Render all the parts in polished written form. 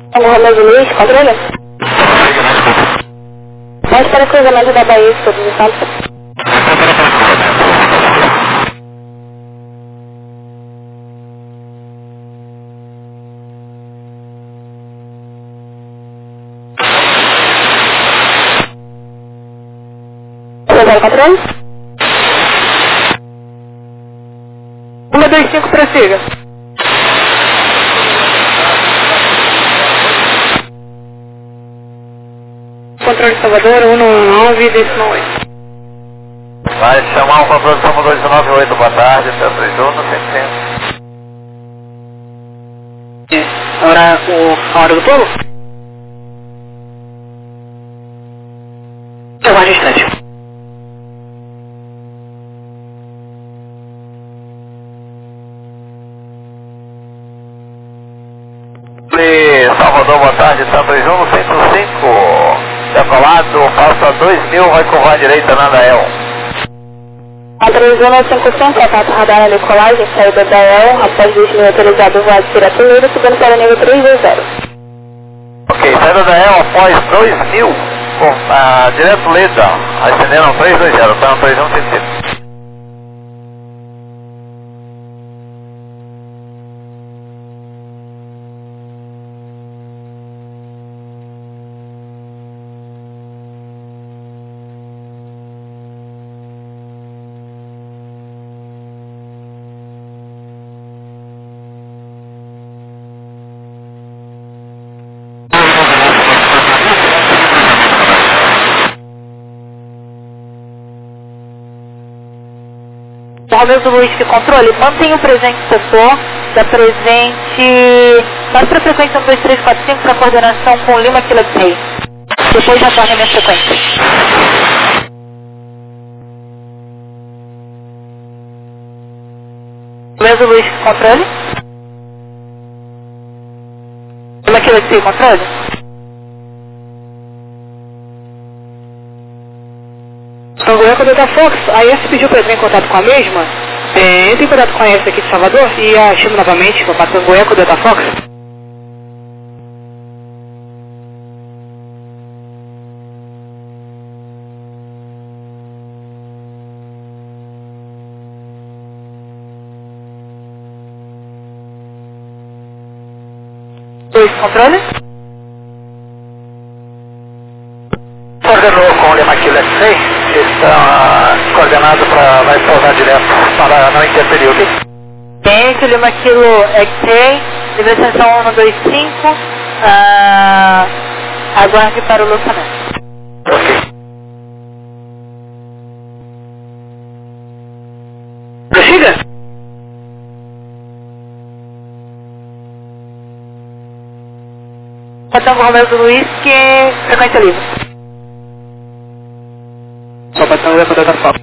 Romeu Luiz, controle? Pode para o cruzamento da Bahia, todos os Santos. Controle? 125, prossiga. Controle de Salvador, 119, decimal 8. Vai chamar o controle de Salvador 198, boa tarde, 321, 100. A hora do povo? Aguarde um instante. Salvador, boa tarde, 121, 105. Decolado, passa 2000, vai curvar à direita na Dael. A 3155, contato radar na decolagem, saída da Dael, após 2000 autorizado, voado direto livre, subindo para o nível 320. Ok, saída da Dael após 2000, direto Leda, ascendendo 320, tá no 3155. Romeu Luiz, que controle, mantenha o presente setor, da presente, mais para a frequência 12345 para coordenação com Lima Kilo 3. Depois retorne a minha frequência. Romeu Luiz, que controle. Lima Kilo 3, controle. Tango Eco Delta Fox, a ES pediu para entrar em contato com a mesma. Entre em contato com a ES aqui de Salvador e a chamo novamente para Tango Eco Delta Fox. Dois, controle. Coordenou com o Lima Kilo X-Ray, está coordenado para vai pousar direto para não interferir, ok? Tem que o Lima Kilo X-Ray, nível de extensão 125, aguarde para o lançamento. Ok. Prossiga. Tango Romeu Luiz, que frequência livre. Só para Tango Eco Delta Fox.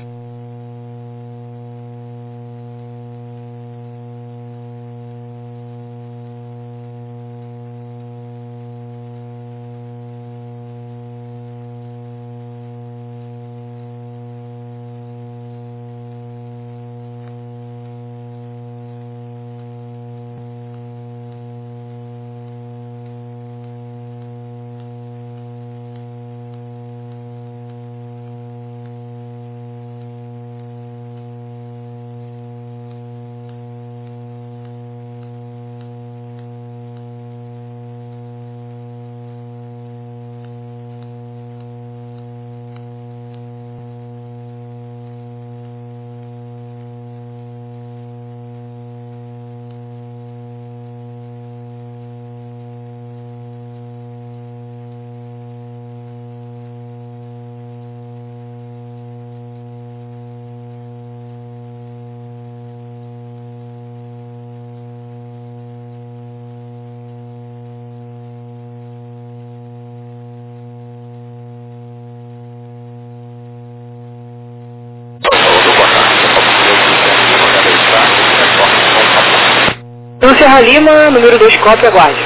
Serra Lima, número 2, cópia, aguarde.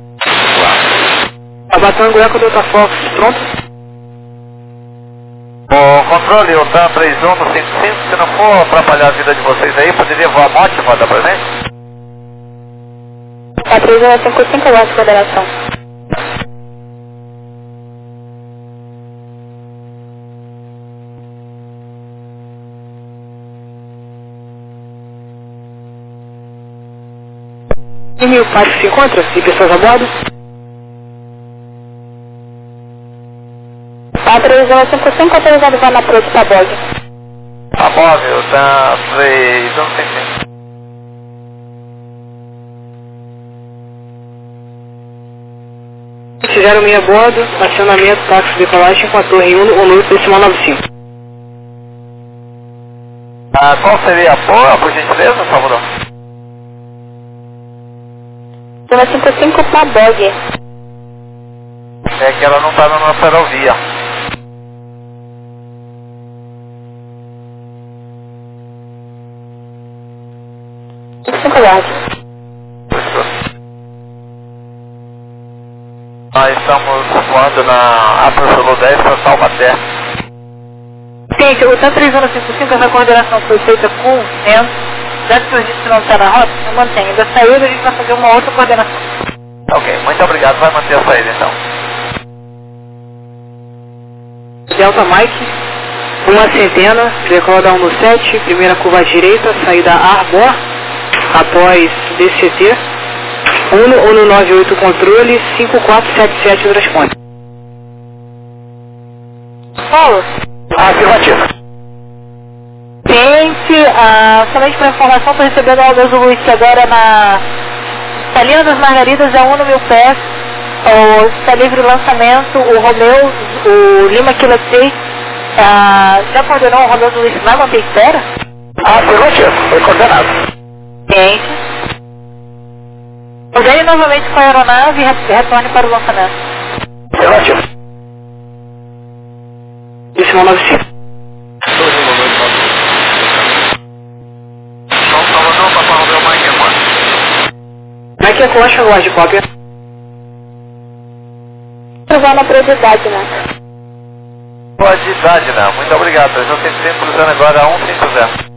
Abatango Eco Delta Fox, pronto? O controle, o TAM 31 no 55, se não for atrapalhar a vida de vocês aí, poderia voar mote, manda pra gente? A 31 55, aguarde coordenação. E o parque se encontra? E pessoas a bordo? 4055 autorizado vai na proa de Tabog. Móvel, tá 3155. Fizeram meia bordo, acionamento, táxi, decolagem com a torre 1 ou no decimal 95. Qual seria a proa, por gentileza, por favor? 55 Tabog. É que ela não tá na nossa ferrovia. Nós estamos voando na Apple 10 para Taubaté. Gente, o TAM 3155, essa coordenação foi feita com vento. Já que o registro não está na rota, eu mantenho. Da saída a gente vai fazer uma outra coordenação. Ok, muito obrigado. Vai manter a saída então. Delta Mike, uma centena, decola da 117, primeira curva à direita, saída Arbor, após DCT, 198 controle, 5477 responde. Paulo? Afirmativo. Gente, somente para informação, estou recebendo a Alves Luiz agora na Salinha das Margaridas, é 1 no 1000 pés. Está livre o lançamento, o Romeu, o Lima Kilo 6, já coordenou o Romeu Luiz, vai manter espera? Afirmativo, foi coordenado. Gente. Ordene novamente com a aeronave e retorne para o lançamento. Afirmativo. Decimal 95. Salvador, Papai Romeu, Mike Mike é coxa, guarde cópia. Vai na prioridade, né? Prioridade, né? Muito obrigado. Eu estou sempre cruzando agora a 150.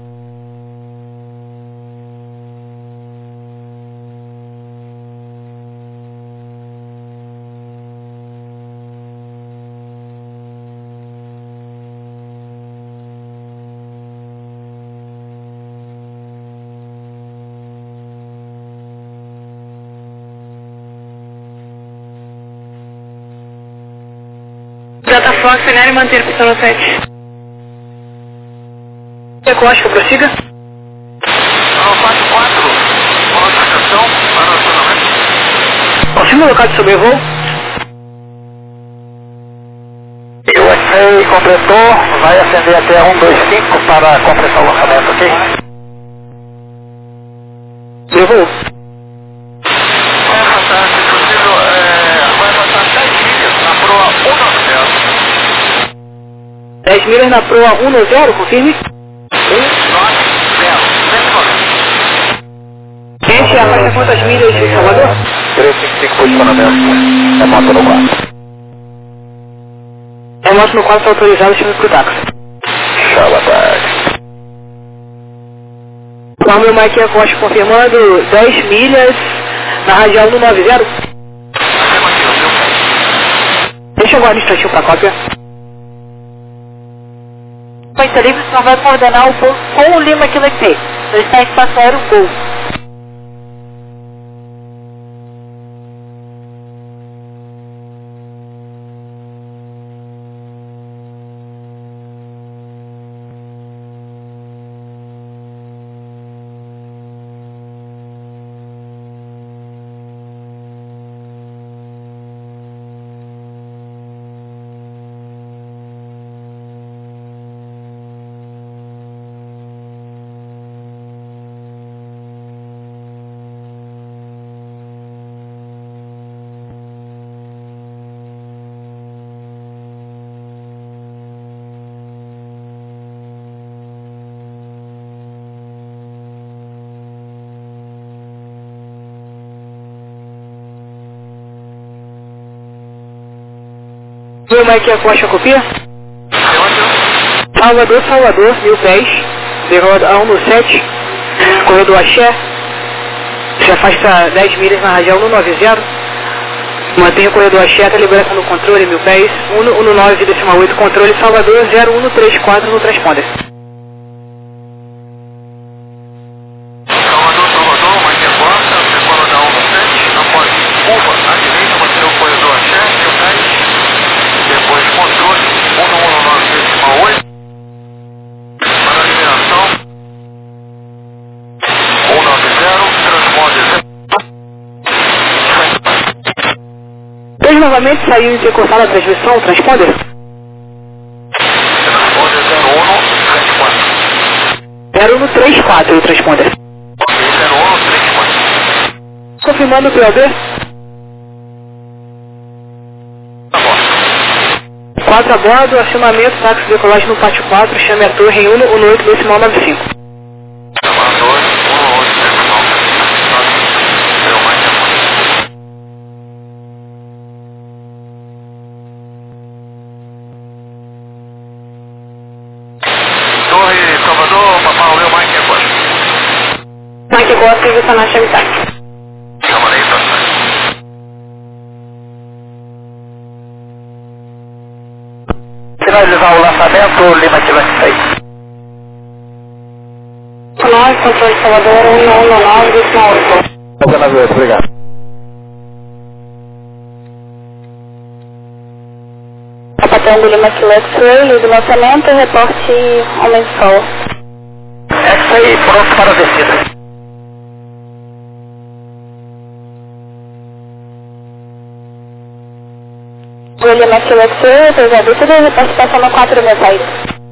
Data Fox, alinhar e manter pista no 7. Costa, prossiga. 44, colocação para o acionamento. Confirma o local de sobrevoo. USA completou, vai acender até 125 para completar o lançamento, ok? Sobrevoo. Vai passar, se possível, vai passar 10 milhas na proa 190. 10 milhas na proa 190, confirme. 190, 190. Gente, afasta quantas milhas de Salvador? 355 posicionamento, é moto no 4. É moto no 4 está autorizado, chama pro táxi. Boa tarde. O meu Mike é Costa confirmando 10 milhas na radial 190. Deixa agora um instantinho para cópia. Pois livre, senão vai coordenar o voo com o Lima Kilo 6. Ele está em espaço aéreo Gol. Meu Mike é Costa copia. Salvador, 1000 pés. Derroda a 117. Corredor Axé. Se afasta 10 milhas na radial 190. Mantenha o corredor aberto, liberação do controle, 1000 pés, 119,8, controle Salvador, 0134 no transponder. Salvador, Mike Costa, decora da 17, após curva à direita, mantenha o corredor aberto, 1000 pés, depois controle 119,8, para a liberação, 190, transponder. Depois novamente saiu intercortada a transmissão, transponder. Transponder 0134 o transponder. 0134. Confirmando o POB. 4 a bordo, acionamento, táxi de decolagem no pátio 4, chame a torre em 118,95. Torre Salvador, Papai Romeu, Mike Costa. Mike Costa, serviço na chave táxi. Chamarei estação. Finalizar o lançamento, Lima Quilante 6. Nós, controle Salvador, 119,8. 198, obrigado. Capitão do Lima X-Ray, do lançamento, reporte Homem Sol. X-Ray pronto para a descida. Do Lima X-Ray, autorizado tudo, reporte passando 4 mil pés.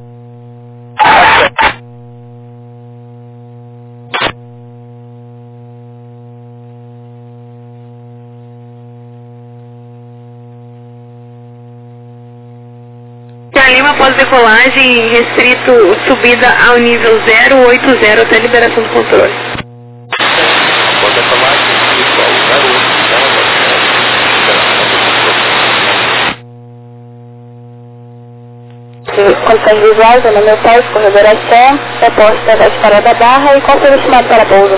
Lima após decolagem, restrito subida ao nível 080 até liberação do controle. Após decolagem, restrito ao 080 Condições visuais, no meu pés, corredor axé, reporte da parada da barra e qual foi o estimado para pouso?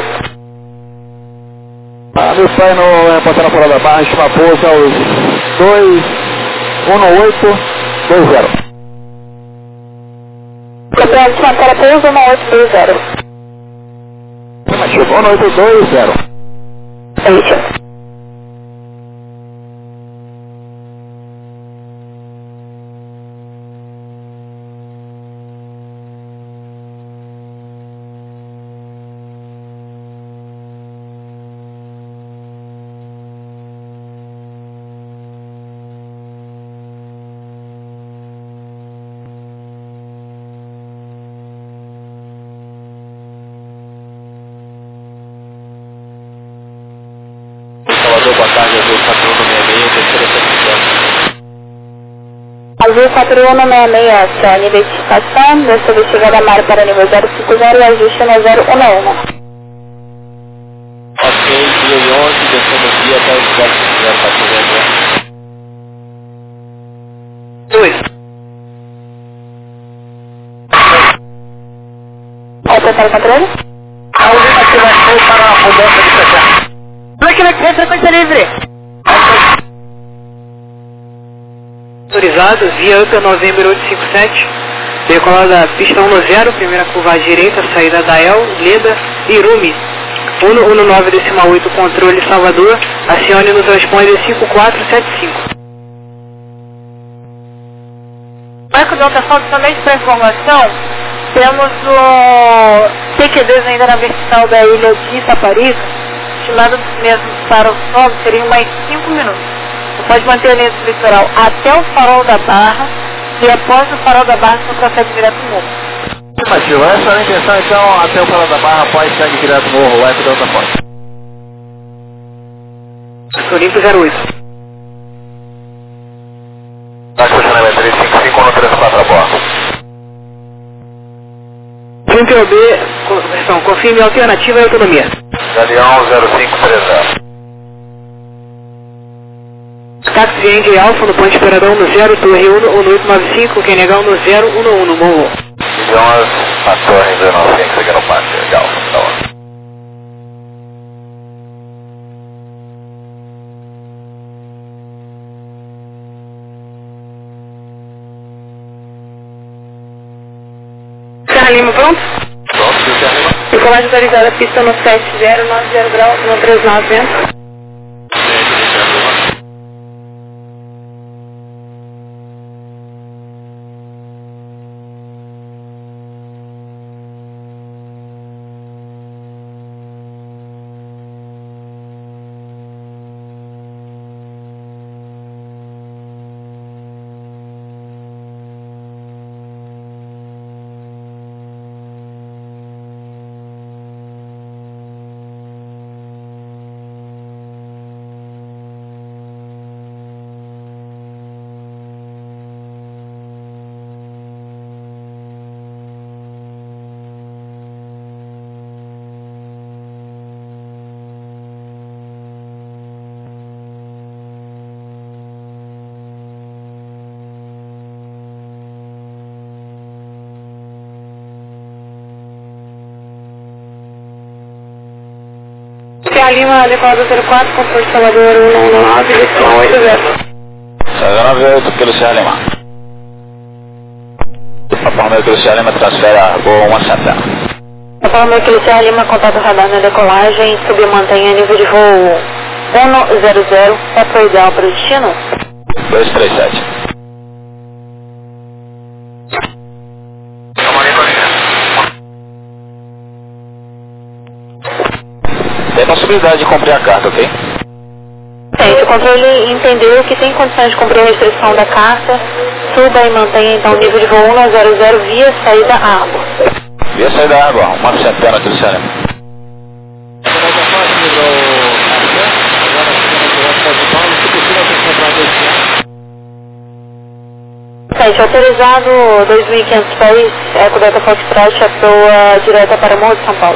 Meu pai no reportar na fora da barra, estima pouso aos 21820. Campeão de estimado para pouso, 1820. Afirmativo, 1820. É isso. Salvador, boa tarde, Azul 4166, terceira certificação. Azul 4166, acione identificação, desceu de chegada Mário para nível 050 e ajuste no 011. Ok, dia 11, descendo aqui até os 050. 2. Aumentar o controle? A Lima aqui vai ser para a mudança de frequência. Frequência livre. Autorizado, via Upper November 857, decolada da pista 10, primeira curva à direita, saída da El, Leda, Irumi. 119,8, controle Salvador, acione no transponder 5475. Marco Delta Fox, somente para informação, temos o TQDs ainda na vertical da ilha de Itaparica, estimado mesmo para o sol seriam mais 5 minutos. Você pode manter a linha do litoral até o farol da Barra e após o farol da Barra você consegue direto no morro. Afirmativo, essa é a intenção então até o farol da barra, após segue direto no morro, vai para outra porta. Olimpo 08. Táxi funcionamento 355 no 34 a bordo. POB, confirme alternativa e autonomia. Galeão 0530. Táxi de Andy Alfa no ponte Esperadão no 0, torre 11895, Quenegão no 011 no morro. Idiomas, a torre 295 aqui no pátio de Alfa, tá bom. Serra Lima, pronto? Pronto, Serra Lima. Decolagem autorizada, pista no 7090 graus, no 39 vento. Serra Lima, decolada 04, controle de Salvador 119, decisão 80. Salvador 98 pelo Serra Lima. Papa Romeo pelo Serra Lima, transfere a voo 170. Papa Romeo pelo Serra Lima, contato radar na decolagem, subir mantenha nível de voo 100, é ideal para o destino? 237. Tem possibilidade de cumprir a carta, ok? Tem, se o controle entendeu que tem condições de cumprir a restrição da carta, suba e mantenha então o nível de voo 100 via saída água. Via saída água, 170 aqui do Serra Lima. Site autorizado 2.500 pés, Eco Delta Foxtrot, a proa direta para Morro de São Paulo.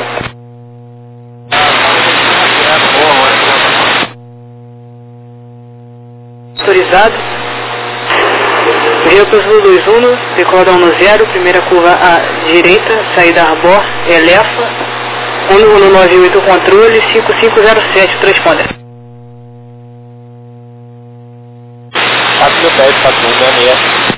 Autorizado. Veículos 121, decolada 10, primeira curva à direita, saída Arbor, Elefa, 1198 controle, 5507, transponder. 4.10, 4166.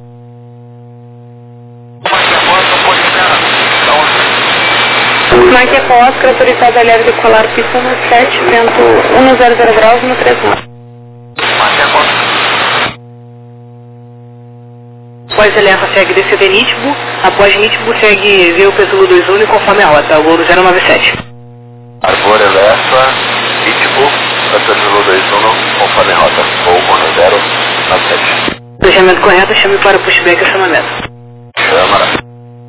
Mike Eco Oscar, autorizado a leve decolar, pista no 7, vento 100 graus, no 39. Após Elefa segue DCD Nitbo, após Nitbo segue veículo Zulu 21 conforme a rota, voo 097. Arbor Elefa, Nitbo, Zulu 21, conforme a rota, voo 1097. Planejamento correto, chame para pushback e chamamento. Chama.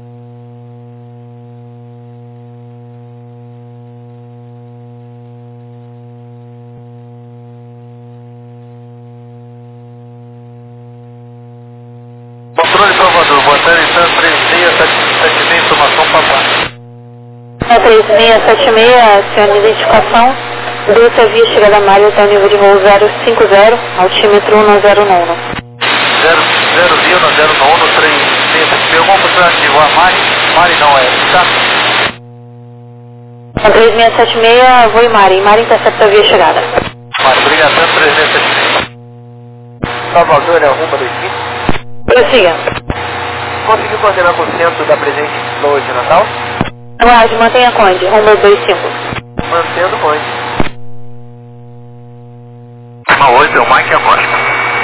Controle Salvador, boa tarde, então 3676, informação papai. 3676, senhora identificação, Dutra via chegada a Mário até o nível de voo 050, altímetro 109. 0,091, 3676, alguma possibilidade de voar Mari não é, tá? 3676, voo em Mari, Mari intercepta via chegada. Mari, obrigação 3676. Salvador é arroba 25. Prossiga. Conseguiu coordenar com o centro da presente Flow de Natal? Aguarde, mantenha a Conde, rumo 25. Mantendo Conde. 8 é o Mike Acosta.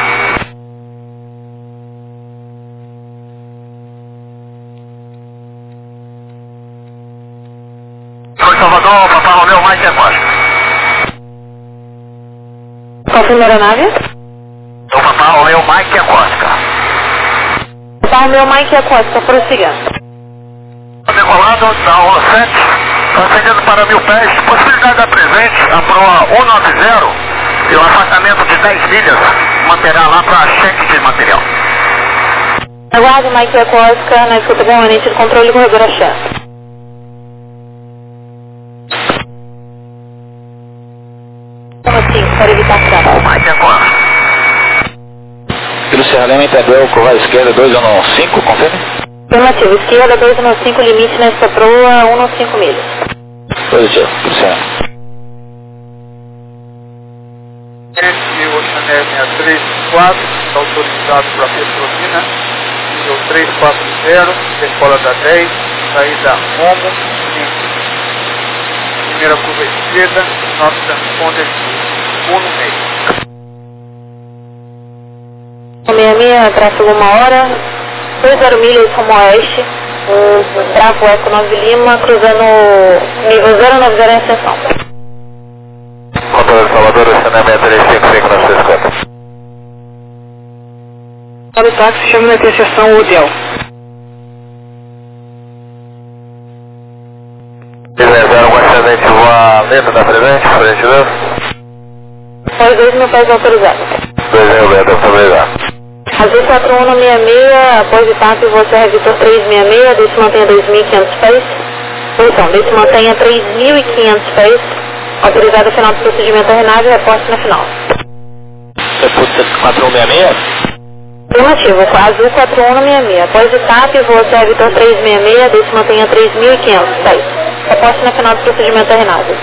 Oi, Salvador, Papa Romeo, Mike Acosta. Qual foi a primeira nave? O Papa Romeo, Mike Acosta. Papa Romeo, Mike Acosta, prossiga. Decolado da 7, ascendendo para 1000 pés, possibilidade da presente, a proa 190 e o afastamento de 10 milhas manterá lá para cheque de material. Aguarde, Mike Acosta, na escuta permanente do controle corredor Axé. Assim, para evitar tráfego. Mike Acosta. Pelo Serra Lima entendeu, curva esquerda 215, confirme? Afirmativo, esquerda 215, limite nesta proa 115 milhas. Positivo, pelo Serra. Oceaneer 634, está autorizado para Petrolina, nível 340, decola da 10, saída rumo, 5. Primeira curva esquerda, nosso transponder 66, tráfego 1 hora, 20 milhas rumo oeste, Bravo Eco 9 Lima, cruzando nível 090 em ascensão. Controle Salvador, estacionamento 355 na 650. Para o táxi, chama na interseção Hotel. Beleza, um ascendente valendo na presente, frente 2. Após 2.000 pés autorizados. 2.000 metros, muito obrigado. Azul 4166, após o TAP, você é Vitor 366, desce mantenha 2.500 pés. Então, desce mantenha 3.500 pés. Autorizado final do procedimento RNAV, reporte na final. República 4166? Afirmativo, Azul 4166. Após o TAP, você é Vitor 366, desce mantenha 3.500 pés. Reporte na final do procedimento RNAV.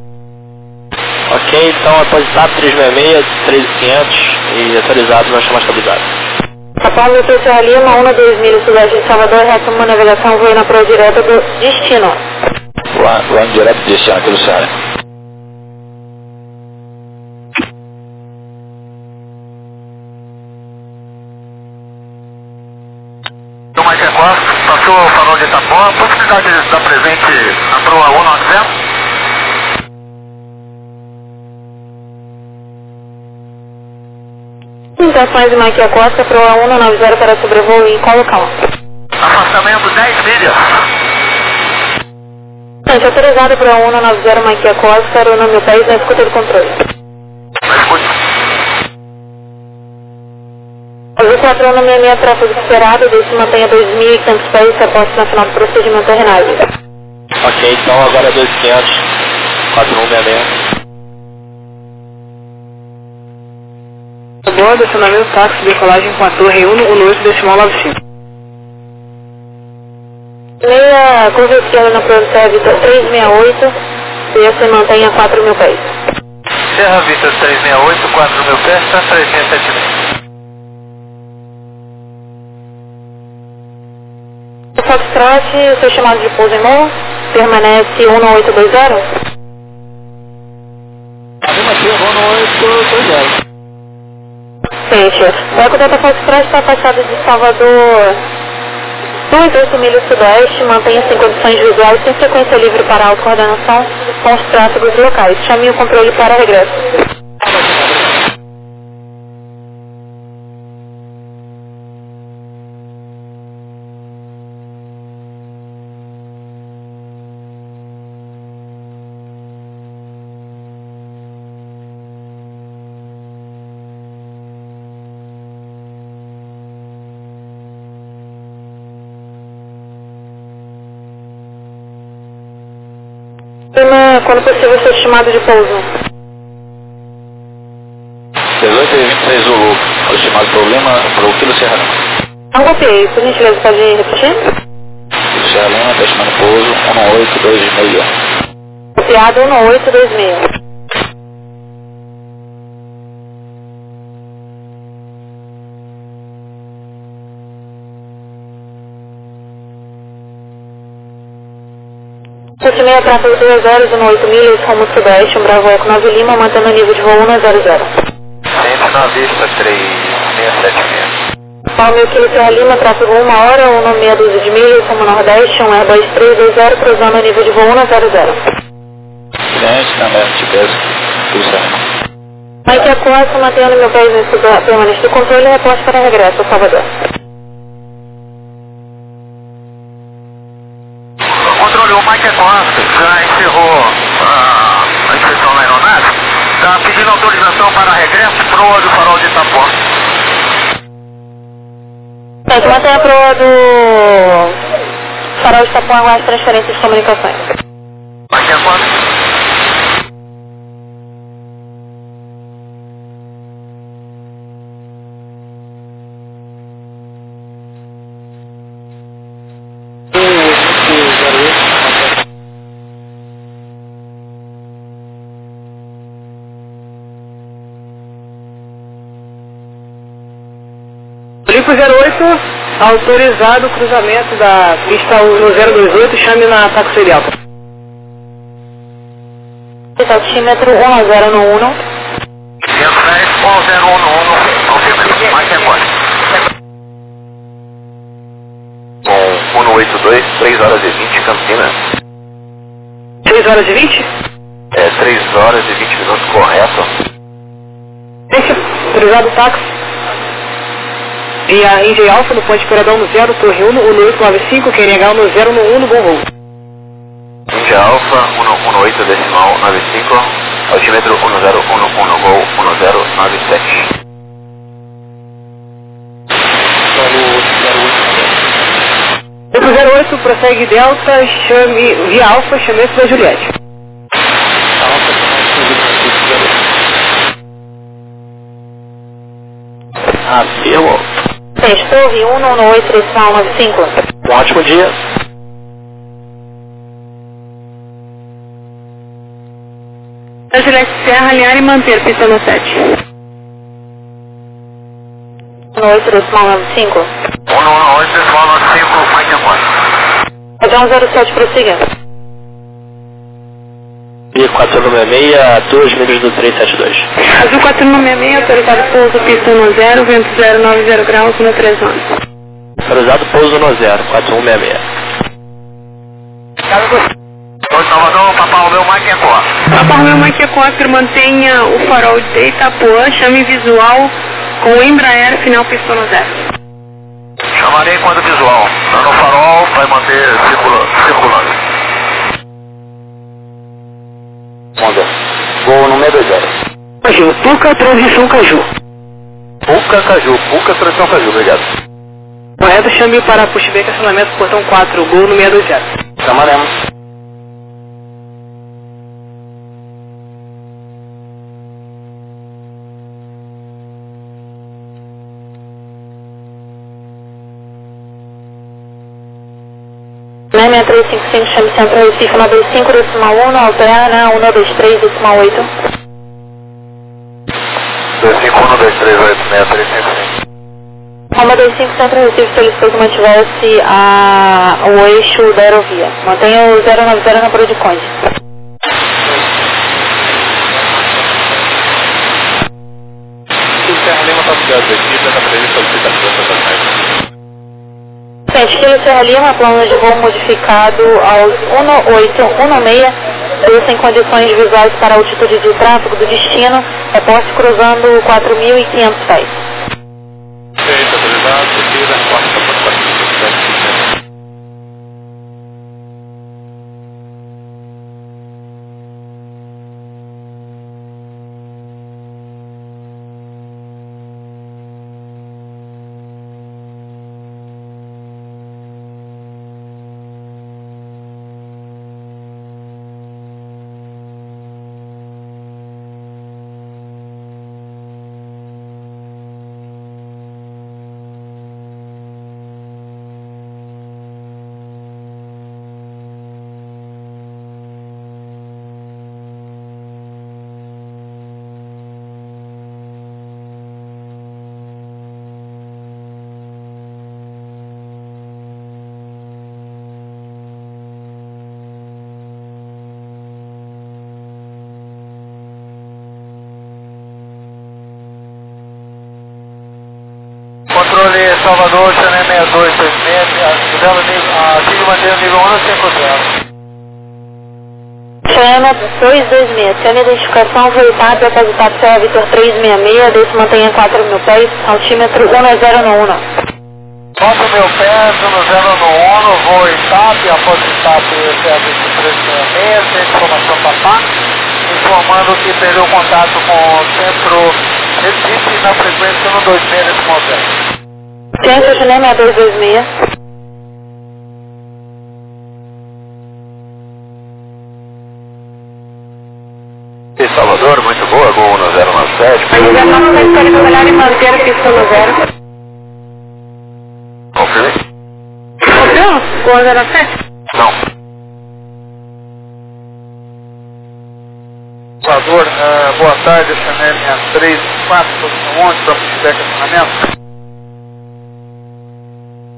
Ok, então após o TAP 366, 3.500 e atualizado, nós chamamos estabilizado. São Milton Serra Lima, 1-2 milhas sudeste de Salvador, retoma uma navegação, voe na proa direta do destino. Voando direto do destino, aqui no Ceará. Do Mike Costa, passou o farol de Itapuã, possibilidade de estar presente na proa 190. Intenções de Mike Costa, proa 190 para sobrevoo em Colocão. Afastamento 10 milhas. Gente, autorizado proa 190 Mike Costa, aeronômio 10 na escuta do controle. Na escuta. Azul 4166, tráfego esperado, desce mantenha 2.500 pés, reporte na final do procedimento RNAV. Ok, então agora 2.500, 4166. Bordo, acionamento táxi, decolagem com a torre 118,95. Meia curva esquerda na proa Vitor 368, desce mantenha 4.000 pés. Serra Vitor 368, 4.000 pés, transferência 76. Foxtrot, seu chamado de pouso em morro, permanece 1820. Afirmativo, 1820. Gente, o Eco Delta Foxtrot está afastado de Salvador 2,8 milhas sudeste, mantenha-se em condições visuais sem frequência livre para autocoordenação com os tráfegos locais. Chame o controle para regresso. Quando possível, seu estimado de pouso. 18 e 23 Zulu. O estimado problema para o quilo Serra Lima. Não copiei, por gentileza, pode repetir? Quilo Serra Lima, está estimando pouso 1826. Copiado 1826. Continuei a tráfego 2 horas e 8 milhas, rumo sudeste, Bravo Eco 9 Lima, mantendo o nível de voo 100. Sempre na vista 3676. Palme Kilo Serra Lima, tráfego 1 hora, 1,6 de milhas, rumo nordeste, Airbus 320, cruzando o nível de voo 100. Gente, na meta de peso, quilo Serra Lima. Mike Costa, mantendo meu país em permanente do controle e reporte para regresso ao Salvador. Controle, o Mike Costa já encerrou a inspeção na aeronave. Está pedindo autorização para regresso proa do farol de Itapuã. Gente, mantenha a proa do farol de Itapuã com as transferências de comunicações. Mike Costa. Filipe 08, Autorizado o cruzamento da pista no 028, chame na taxa Delta. Altímetro 10 no 1. 510, 10 no 1, altímetro, Mike Aquarius. Com 182, 3 horas e 20, Campinas. 6 horas e 20? 3 horas e 20 minutos, correto. Autorizado o táxi. Via Indy Alpha no ponte Peradão no 0, Torre 1, 1895, QNH no 0 no 1 no Gol Gol. Indy Alpha, 118 decimal 95, altímetro 1011 Gol 1097. Outro 08, prossegue Delta, chame, via Alpha, chamamento da Juliette. Afirmo. Torre 1 no 8395. Um ótimo dia. A Juliette Serra, alinhar e manter, pista no 7. No 8395. 118, 95, Mike Aquarius. Padrão 07, prossiga. E 4166, 2 milhas do 372. Azul 4166, autorizado pouso, pista no 0, vento 090 graus, no 311. Autorizado pouso no 0, 4166. Oi, Salvador, Papai Romeu, Mike Aquarius. Papai Romeu, Mike Aquarius, mantenha o farol de Itapuã, chame visual com Embraer, final pista no 0. Chamarei quando visual. Dando farol, vai manter circulando. Onda. Voo no 620. Caju, Puca, transição Caju. Puca, Caju. Puca, transição Caju. Obrigado. Correto, chame para pushback, acionamento, portão 4, gol no 620. Chamaremos. Na 6355, chame Centro Recife 95, decimal 1, alterna 123, decimal 8. 251238635. Roma 25, Centro Recife solicitou que mantivesse o eixo da aerovia. Mantenha o 090 na Bro de Conde. O Serra Lima está ligado aqui, está prevista a solicitação da Kilo Serra Lima, plano de voo modificado aos 1816, desça em condições visuais para a altitude de tráfego do destino, reporte cruzando 4.500 pés. Feito, autorizado, seguida, quarta para 4.700. Controle Salvador, Chanel 6226, aqui manter o nível 150. Chama 226, chama identificação voltado depositado pela Vitor 366, desse mantenha 4.000 pés, altímetro 10 no 1. 4.000 pés, 10 no 1, voo TAP, após TAP Vitor 366, tem informação para PAC, informando que perdeu contato com o centro Recife na frequência 126 desse modelo. Centro Chanel 6226. E Salvador, muito boa, gol 1097. Mas já não vai escolher trabalhar e manter a pista no 0. Confirme? Confirma? Gol 07? Não. Salvador, boa tarde, Chanel 634, posição 11, para feedback acionamento.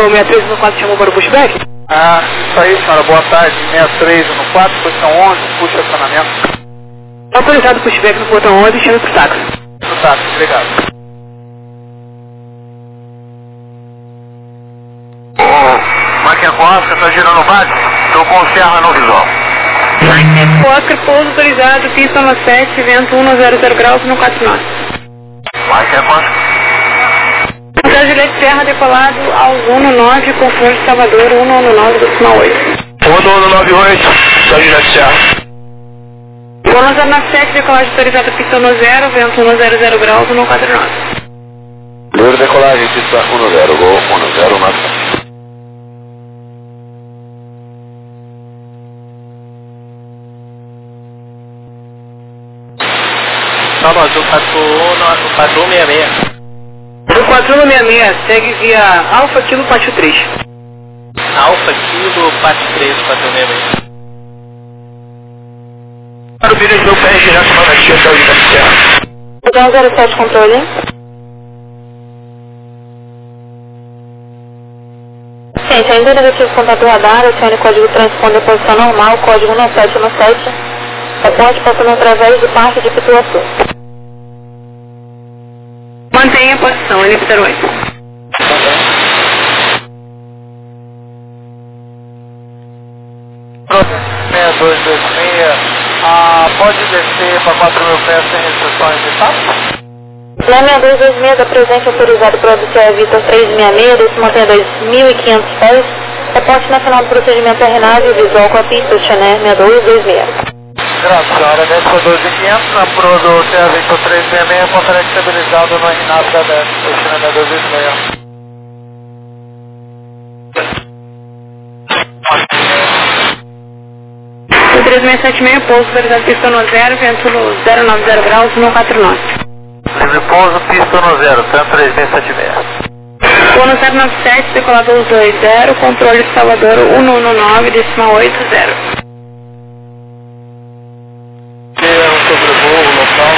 o 63 no 4 chamou para o pushback? Ah, isso aí, senhora. Boa tarde. 63 no 4, posição 11, puxa acionamento. Autorizado o pushback no portão 11, chama para o táxi. Pro táxi, obrigado. Máquina com Oscar, tá girando o base? Tô com o Serra no visual. Oscar, pouso autorizado, pista no 7, vento 190 graus no 49. Máquina com Oscar. Hotel Juliette Serra decolado ao 119, conforto de Salvador, 119,8. 198, Hotel Juliette Serra. Voo 097, decolagem autorizada, pista no 0, vento 100 graus no 49. Livre decolagem, pista 10, gol 1097. Salva Azul, patrulha 66. O 4166 segue via Alfa Kilo Pátio 3. Alfa Kilo, Pátio 3, patrulha 66. Para o vídeo do pé direto para a tia Hotel Juliette Serra. Hotel 07, controle. Gente, ainda negativo contato radar, acione código transponder posição normal, código 1717. Reporte passando através do Parque de Pituaçu. Mantenha a posição, elipse 08. Pronto, 6226. Pode descer para 4.000 pés sem restrições de taxa? Na 6226 da presente autorizado para obter Vitor 366, desse mantenha 2.500 pés. Reporte nacional do procedimento RNAV visual com a pista Chané 6226. Graças, senhora. Desce para 12.500 na pro do CA Vitor 366, contrato estabilizado no RNAV da DES, China 6226. O 3676, pouso autorizado, pista no 0, vento no 090 graus no 49. Livre pouso, pista no 0, tanto 3676. Voo no 097, decolado 220, controle de Salvador 119,80. Um sobrevoo local,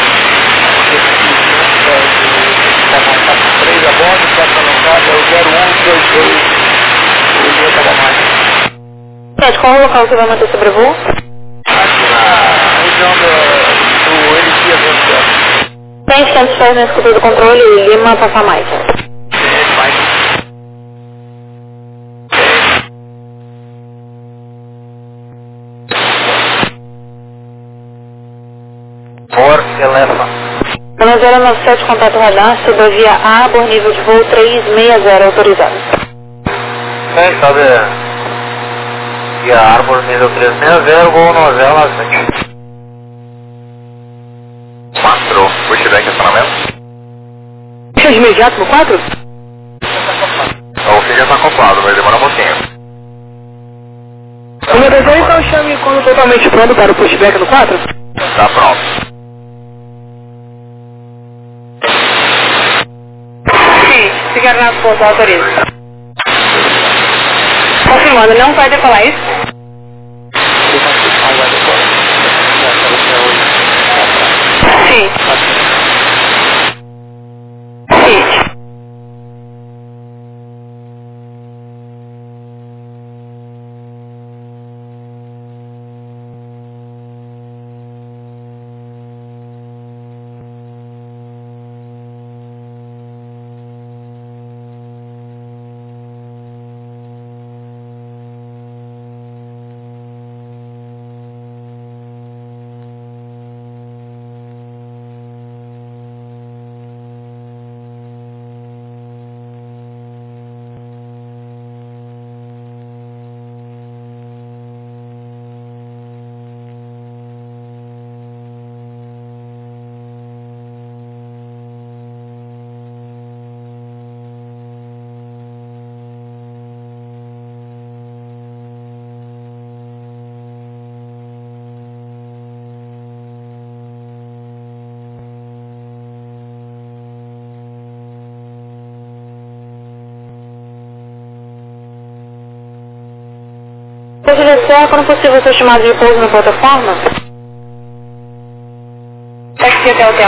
3 a bordo, placa alongada, é o 0122, o linha estava mais. Gente, qual o local que vai manter sobrevoo? Aqui na região do Eliquia Vencel. 500 pés na escuta do controle e Lima passar mais. For Elephant. No 097, contato radar, rodovia A, por nível de voo 360, autorizado. Bem, sabe, e a Arbor nível 360, voo no 097. 4, pushback acionamento. Puxa de imediato no 4? O fim já está acoplado, vai demorar um pouquinho. O meu desenho então chame quando totalmente pronto para o pushback no 4? Tá pronto. Sim, ficar na ponta, autoriza. Confirmando, não vai decolar isso? Sim. Sim. Serra, quando possível, ser chamado de pouso na plataforma? Taxi até hotel.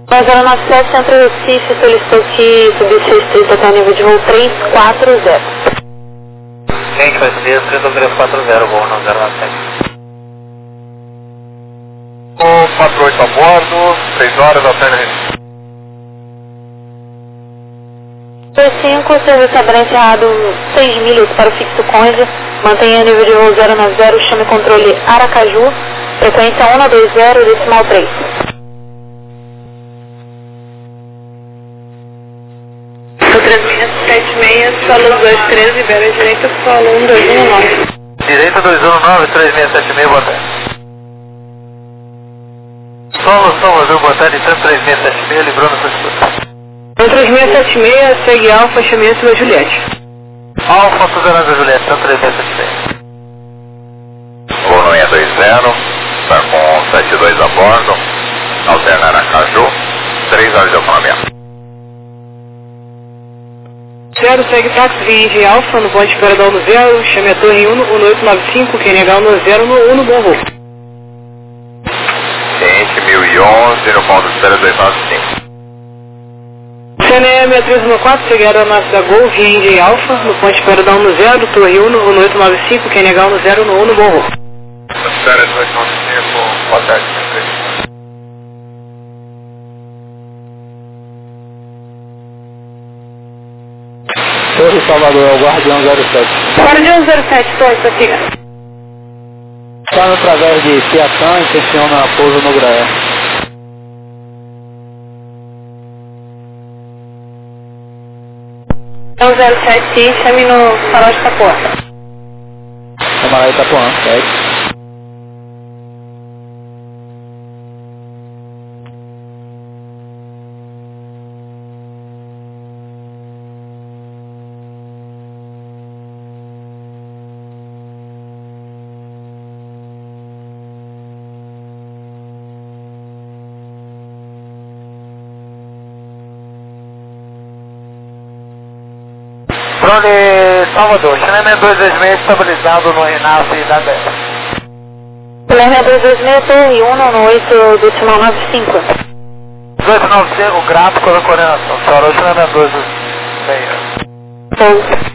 097, Centro Recife, solicitou que subisse restrito até o nível de voo 340. Gente, vai subir restrito 340, voo no 097. O 48 a bordo, 3 horas, alterna. 25, serviço aberto encerrado 6 milhas para o fixo Conde, mantenha nível de voo 090, chame controle Aracaju, frequência 120, decimal 3. O 3676, solo 213, Ibera direita, solo 1219. Direita 219, 3676, boa tarde. Solo, Salvador, boa tarde, 3676, livrando sua escuta. 3676, segue Alfa, chame da Juliette. Alfa, Suzana Juliette, 3676. Voo no 620, está com 72 a bordo, alterna Aracaju, 3 horas de autonomia. 0, segue táxi Vinge Alfa, no ponto de espera da 10, chame a torre 1895, quem negar no 0 no bom voo. Ciente 1011, no ponto de espera 295. CNE 6314, segue a aeronave da Gol, Vinge Alfa, no ponto de espera da 10, torre 1895, quem negar no 0 no bom voo. Espera 295, boa tarde, sempre. Torre Salvador, é o Guardião 07. Guardião 07, Torre, Sofia. Está através de Piatã, intenciona pouso no Graé. Então 07, chame no farol de Itapuã. Camarada Itapuã, certo? Drone Salvador, China 226 estabilizado no RNAV da 10. Guilherme 226, Torre 1 no 8, decimal 95. 295, gráfico da coordenação. Senhora, China 226. Pouso.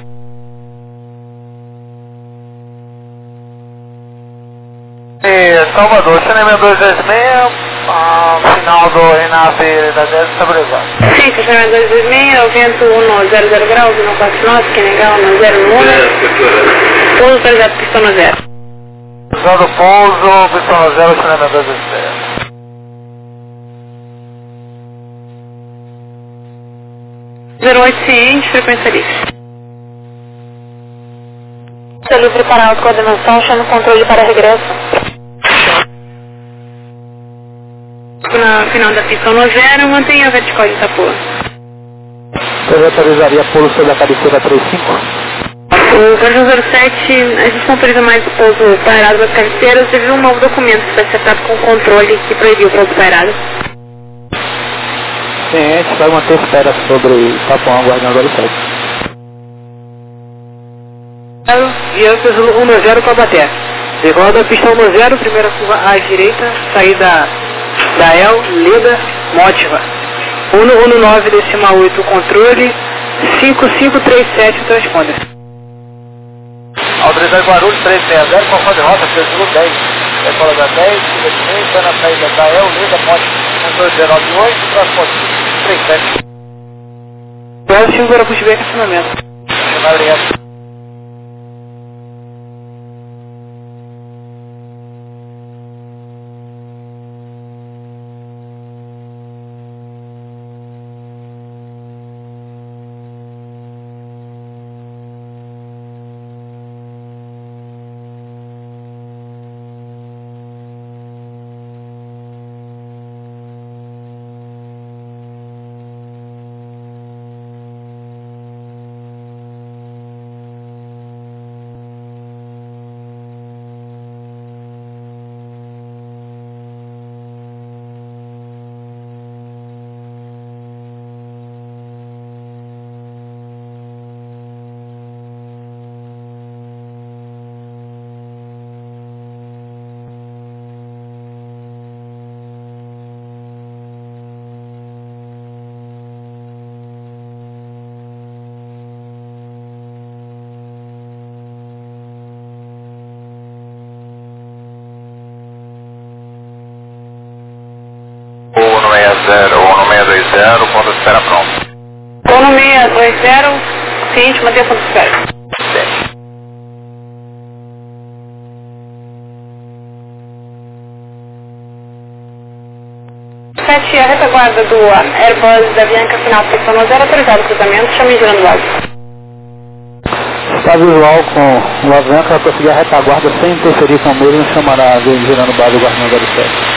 Salvador, China 226, final do RNAV da 10 estabilizado. Sim, China 226, o vento 100 graus, 149, quem negar no 0 no 1. Pouso, projeto pistão no 0. Usando pouso, pistão 0, China 226. Ciente, frequência livre. Está livre para a coordenação, chame o controle para regresso. Na final da pista no 0, mantenha a vertical de Itapuã. Você autorizaria pulo sobre a cabeceira 35? O Guardião 07, a gente não autoriza mais o pouso pairado das cabeceiras devido a um novo documento que foi acertado com o controle que proibiu o pouso pairado. Sim, a gente vai manter espera sobre Itapuã, Guardião 07. E antes 10 para bater. Decola da pista 10, primeira curva à direita, saída da El, Leda, Mótiva. 119 decimal 8, controle, 5537, transponder. Autorizado Guarulhos 360, conforme rota, preciso 10. Decola da 10, está na saída da El, Leda, Mótiva. 1298, transporte 37. Agora 5 para puxar bem acionamento. Obrigado. 620, ponto de espera pronto. Pono 620, ciente, manter ponto de espera. Sim. A retaguarda do Airbus da Bianca final pistão 0, autorizado o cruzamento, chame girando base. Está visual com o Avianca, vai prosseguir a retaguarda sem interferir com o mesmo, chamará girando base o Guardião 07.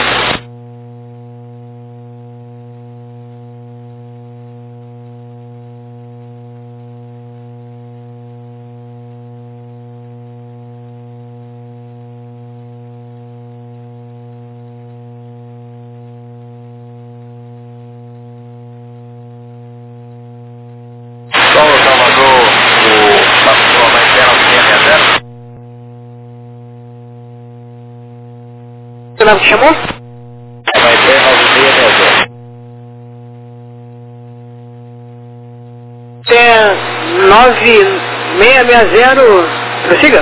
Solo Salvador, a sua mãe dela, 660. Você não chamou? Vai ter 9660. Tem 9660, prossiga.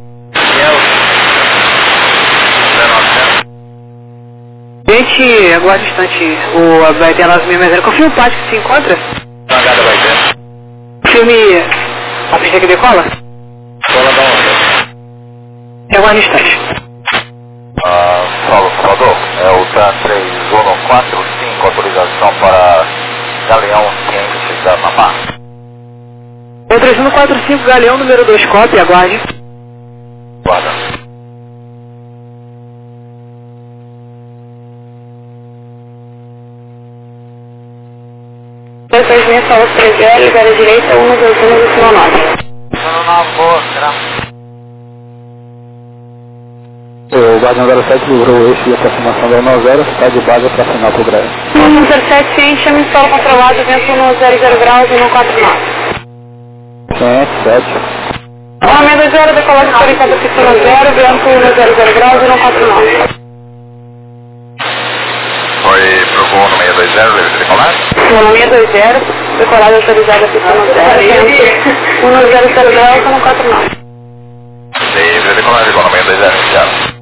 Gente, aguarde um instante, o BT 9660, confirma o pátio que se encontra? Pagada vai ter. Filme a pista que decola? Cola da onda. Aguarde um instante. Solo Salvador, é o TAN 3145, autorização para Galeão ciente da Mamá. É 3145, Galeão, número 2, cópia, aguarde. Guarda. Solo 30, lugar à direita, 121 do sinal 9. O Guardião 07 livrou o eixo de aproximação da 90, está de base para assinar para o Grêmio. 07, ciente, chame solo controlado, vento 100 graus, 149. Ciente, 7. 160, decolagem autorizada pista 0, vento 100 graus, 149. Foi pro voo no 620, deve decolar? Voo 620, decolagem autorizada pista 0, vento 100 graus, 149. Deve decolar, voo no 620, iniciado.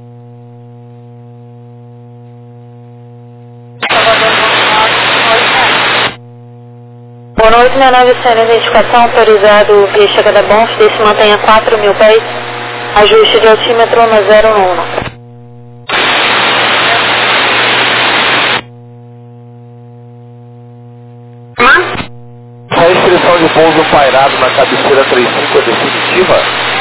Boa noite, 69, sem identificação, autorizado via chegada bom, se mantenha 4.000 pés, ajuste de altímetro no 011. A restrição de pouso pairado na cabeceira 35 é definitiva?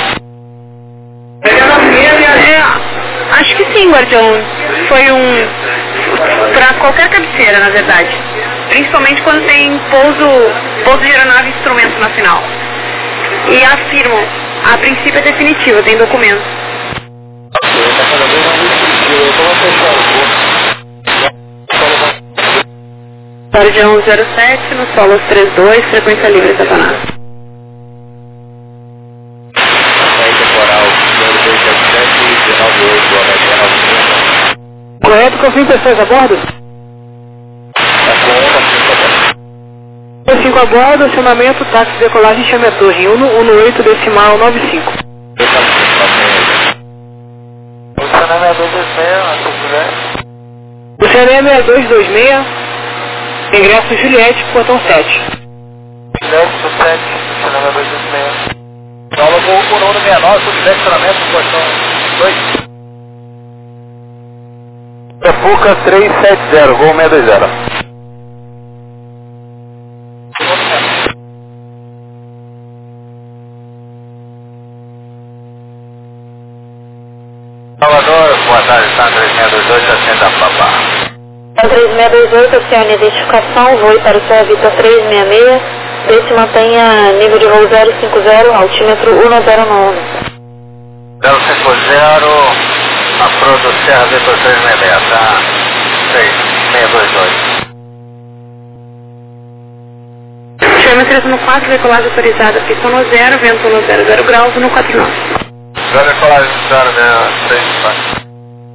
Acho que sim, Guardião. Foi para qualquer cabeceira, na verdade. Principalmente quando tem pouso de aeronave e instrumento na final. E afirmo, a princípio é definitiva, tem documento. Ok, tá cada vez mais definitiva, eu tô fechando. Guardião 07, no solo 32, frequência livre, Satanás. Aí temporal 0277 e 198, Correto, confirme pessoas a bordo? Tá com 5 a bordo, acionamento, táxi, decolagem, chame a torre 118 decimal 95. O Saname é 226, se quiser. O CNM é 226, ingresso Juliette, portão 7. Juliette, 7, o Saname é 226. Solo voo por 169, direcionamento do portão 2. Fuca 370, voo 620. Salvador, boa tarde, está 3628, assenta papá. 3628, oceano identificação, voe para o Céu Vitor 366, desse mantenha nível de voo 050, altímetro 109. 050, aprodo Serra Vitor 366, tá? 3628. Chame 314, decolagem autorizada, pista 0, vento 100 graus, 149. Já decolagem Serra 6,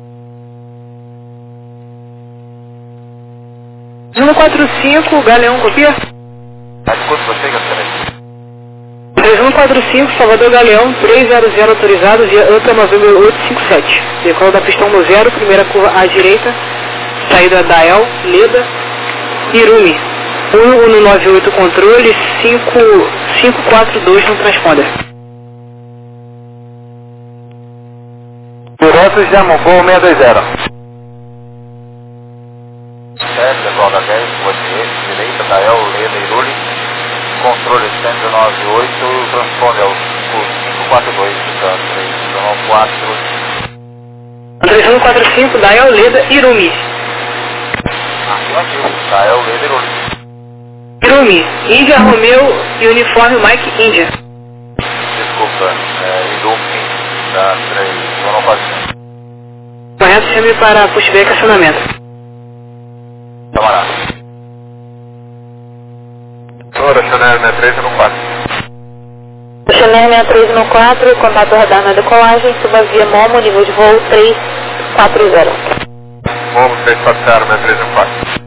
145, Galeão, copia? escuta você, Gastarei. 3145, Salvador Galeão, 300 autorizado via ANTA November 857. Decola da pistão 0, primeira curva à direita, saída da El, Leda, Irumi. 1198 controle, 542 no transponder. Pilotos já Mongol 620. Pessoal da 10, direita, Dael, Leda e Luli. Controle 198, transponder ao 542, então 3145, Dael, Leda e Irumi. Afirmativo, Dael, Leda e Luli. Irumi, Índia, Romeu e uniforme Mike, Índia. Desculpa, Irumi, da 3145. Correto, chame para pushback acionamento. Camarada. Senhora, Chanel 6314. Chanel 6314, contato radar na decolagem, suba via Momo, nível de voo 340. Momo 340, 6314.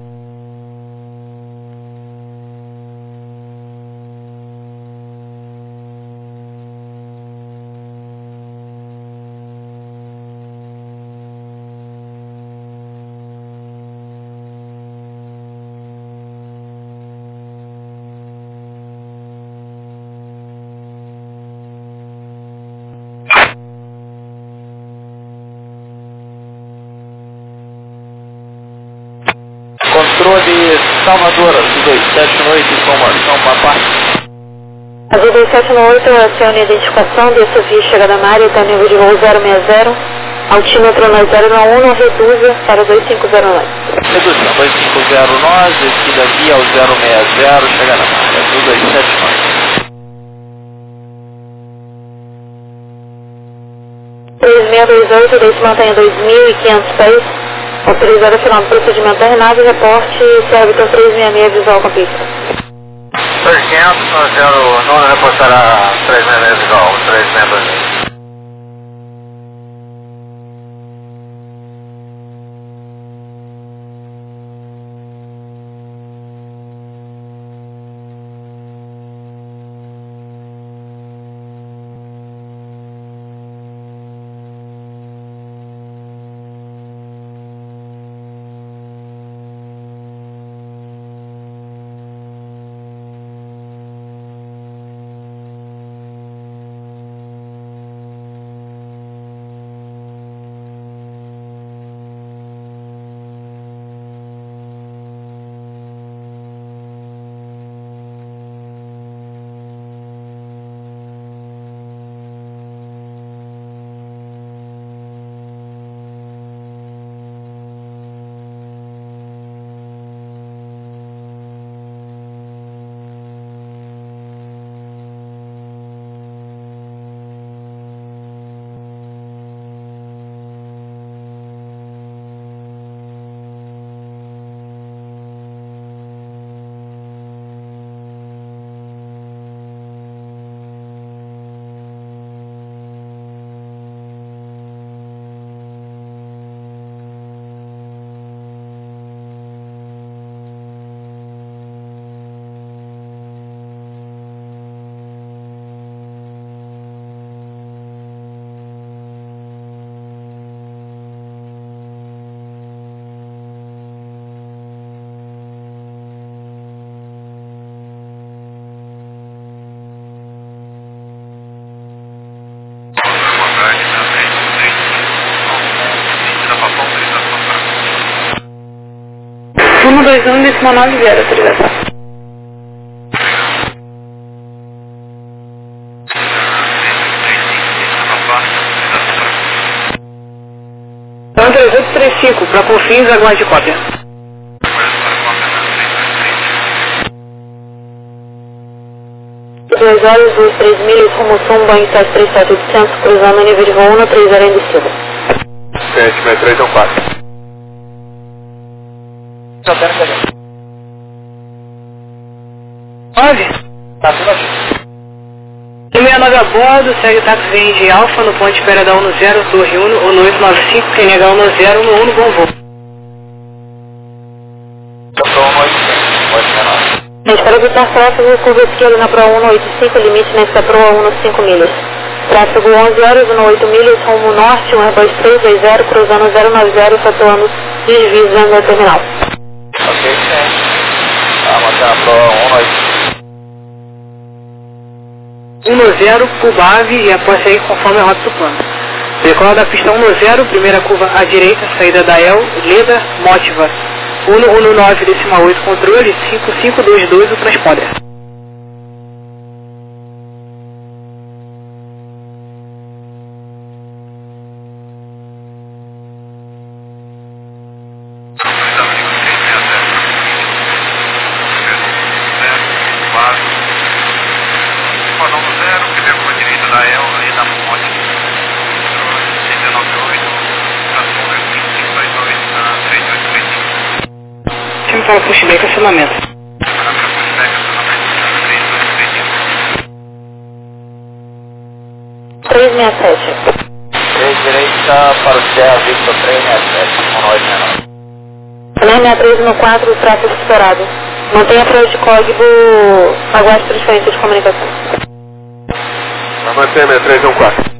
Controle Salvador, 278, informação para parte. A 278, acione a identificação, desça via chegada na área até o nível de voo 060, altímetro na 091, reduza para 2509. Redução 2509, descida via ao 060, chegada na área, 279. 3628, desce mantenha 2.500 pés. Autorizado a final do procedimento da RNAV, reporte Cérvitor 366 visual com a pista. 3500, não reportará 366 visual, 366. Turno 21, décima 90, autorização. Então 3835, para confins, aguarde cópia. Duas horas, 23 milhas, rumo sul, Boeing 737-800, cruzando o nível de voo 130 em descida. 76314. Onde? Tá tudo aqui. 169 a bordo, segue táxi VNG Alfa no ponto de espera da 10, Torre 1, ou no 895, quem nega 10, no 1, bom voo. Eu sou 185, pode menor. Para evitar tráfego, curva esquerda na Pro 185, limite nesta Pro 1 milhas. Tráfego 11 horas, 18 milhas, rumo norte, 12320, cruzando 090, efetuando desvios na terminal. Ok, sim. já pro 1-0, curva AVE e após sair conforme a rota do plano. Decola da pista 1-0, primeira curva à direita, saída da EL, Leda, Motiva. 119,8 controle, 5522 o transponder. Para pushback acionamento. 367. 3 direita para o Sierra Victor 367, com nós menor. 363 no 4, tráfego estourado. Mantenha para o de código, aguarde transferência de comunicação. Vai manter 6314.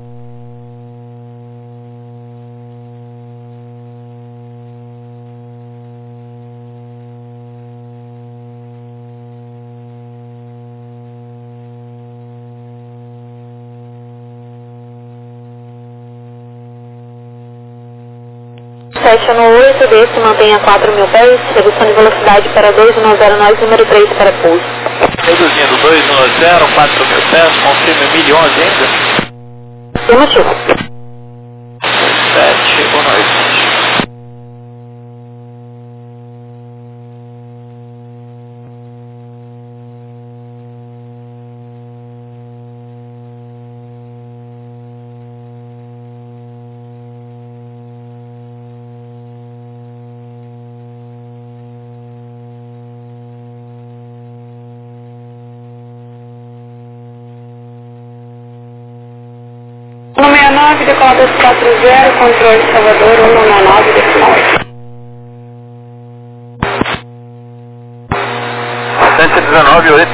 No 8 desse, mantenha 4.000 pés, redução de velocidade para 2109, número 3 para pouso. Reduzindo 210, 4.000 pés, confirme 1011 ainda. Afirmativo. 7, boa noite. No 69, decola 240, controle Salvador 199, decimal 119,8.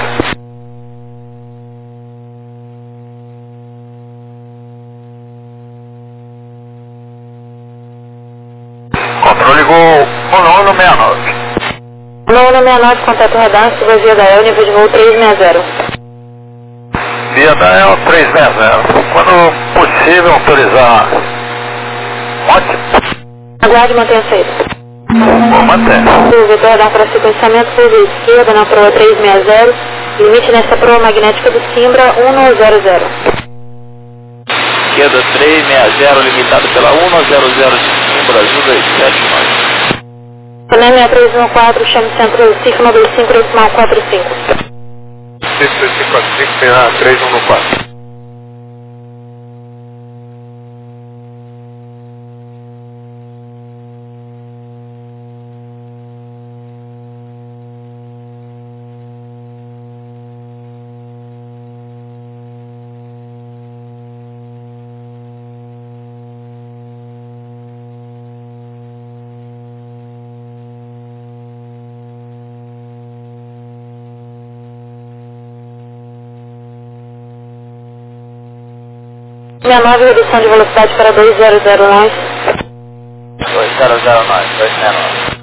Controle Gol 169. 169, contato radar, suba via da EL, nível de voo 360. Via da EL 360. Quando possível autorizar. Ótimo. Aguarde e mantenha a saída. Vou manter. O vetor radar para sequenciamento, curva esquerda na proa 360, limite nesta proa magnética do Simbra 100. Esquerda 360, limitado pela 100 de Simbra, Azul 279. Também 6314, chame centro ciclo 95, decimal 45. 6545 tem a 3114. Nova redução de velocidade para 2009. 2009, 269.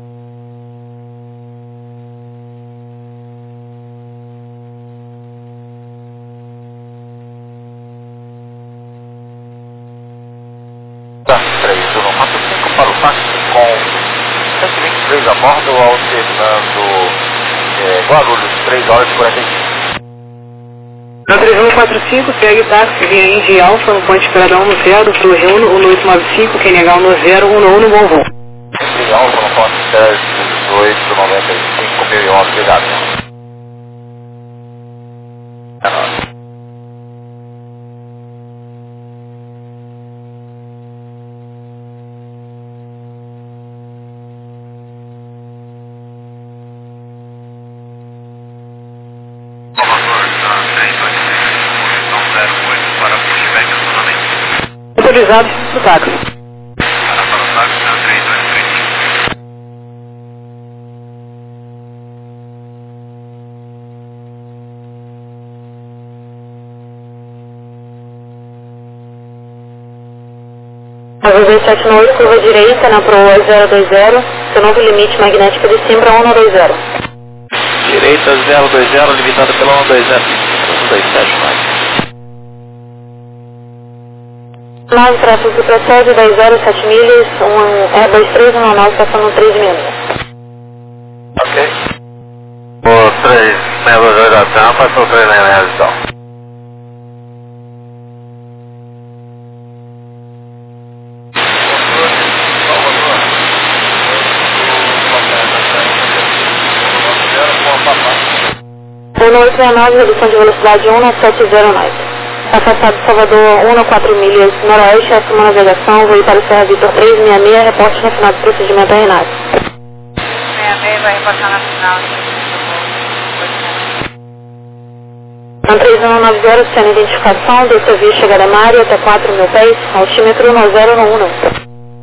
Tá, 3145 para o táxi com 123 a bordo, alternando Guarulhos, 3 horas e 45. Na 3145, pegue táxi via Indy Alfa no ponte Esperadão no 0, pro Reuno 1895, QNH no 0, 11, bom voo. Indy Alfa no ponte 10, 1895, 1011, obrigado. Autorizado pro táxi. A V798, curva direita na proa 020, seu novo limite magnético de Simbra 120. Direita 020, limitado pela 120, 27 mais. 9 tráfego que procede, 207 milhas, Airbus 319, passando 366. Ok. O 362 da TAM, passou 366 então. Bruno 869, redução de velocidade 1709. Afastado de Salvador 1,4 milhas noroeste, assuma a navegação, voo para o Serra Vitor 366, reporte no final do procedimento a Renato. 66 vai reportar na final. An 3190, sem identificação, dessa via chegada à área até 4.000 pés, altímetro 9011.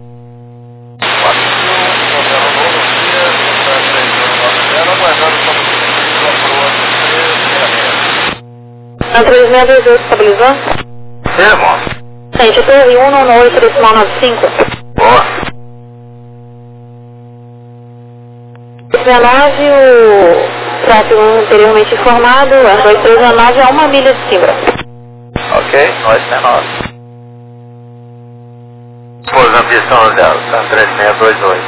An 3628, estabilizou? Sim, irmão. Gente, torre 198, decimal 95. Boa. 269, o tráfego anteriormente informado, a 239 a 1 milha de Simbra. Ok, 969. Pousando pistão dela, TAM 3628.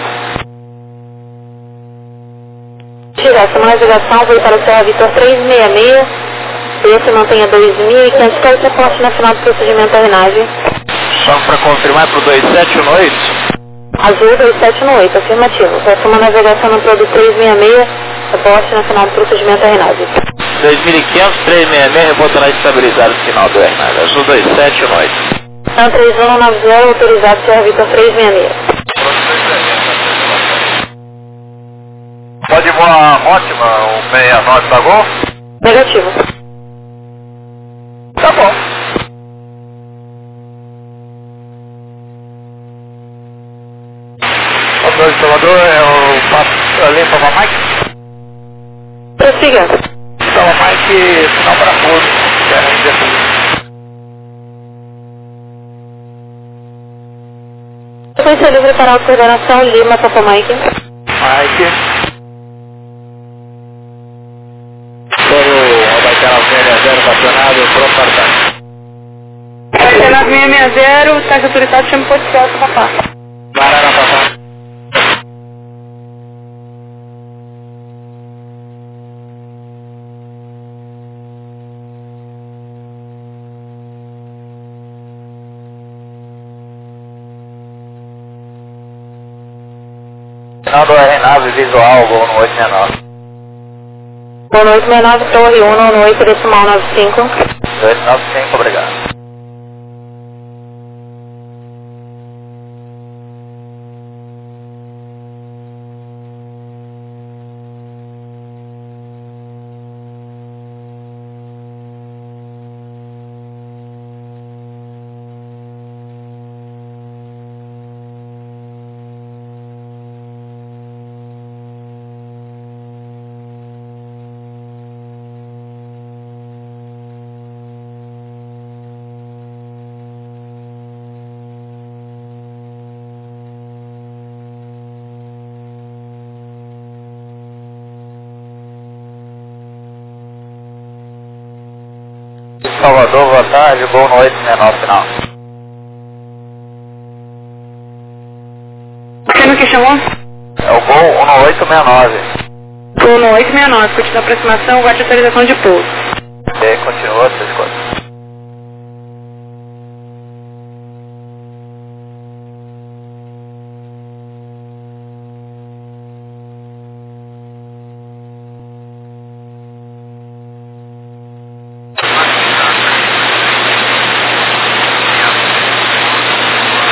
Direto, navegação, voo para o Serra Vitor 366. Esse mantenha 2.500 pés, reporte na final do procedimento da renagem. Só para confirmar para o 2718. Azul 2718, afirmativo. Assuma a navegação no produto 366, reporte na final do procedimento da renagem. 2.500, 366, reportará estabilizado no final do Hernani. Azul 2718. An 3190, autorizado Serra Vitor 366. Pode voar ótima, o 69 da Gol? Negativo. Tá bom. O Salvador é o passo ali para a Mike? Prossiga. Então a Mike, sinal para pouso, que é ainda Sequência livre para a coordenação Lima, Papa Mike. Mike. Todo o Baicana 660 estacionado, pronto para ataque. Baicana 660, taxa autorizado, chama o Celso, papá. Barara, papá. Final do RNAV visual, Gol no 869. Gol no 869, torre 1 no 8, decimal 95. 295, obrigado. Salvador, boa tarde, Gol no 869 final. Quem que chamou? É o Gol 1869. Gol no 869, continua a aproximação, guarde autorização de pouso. Ok, continua, 34.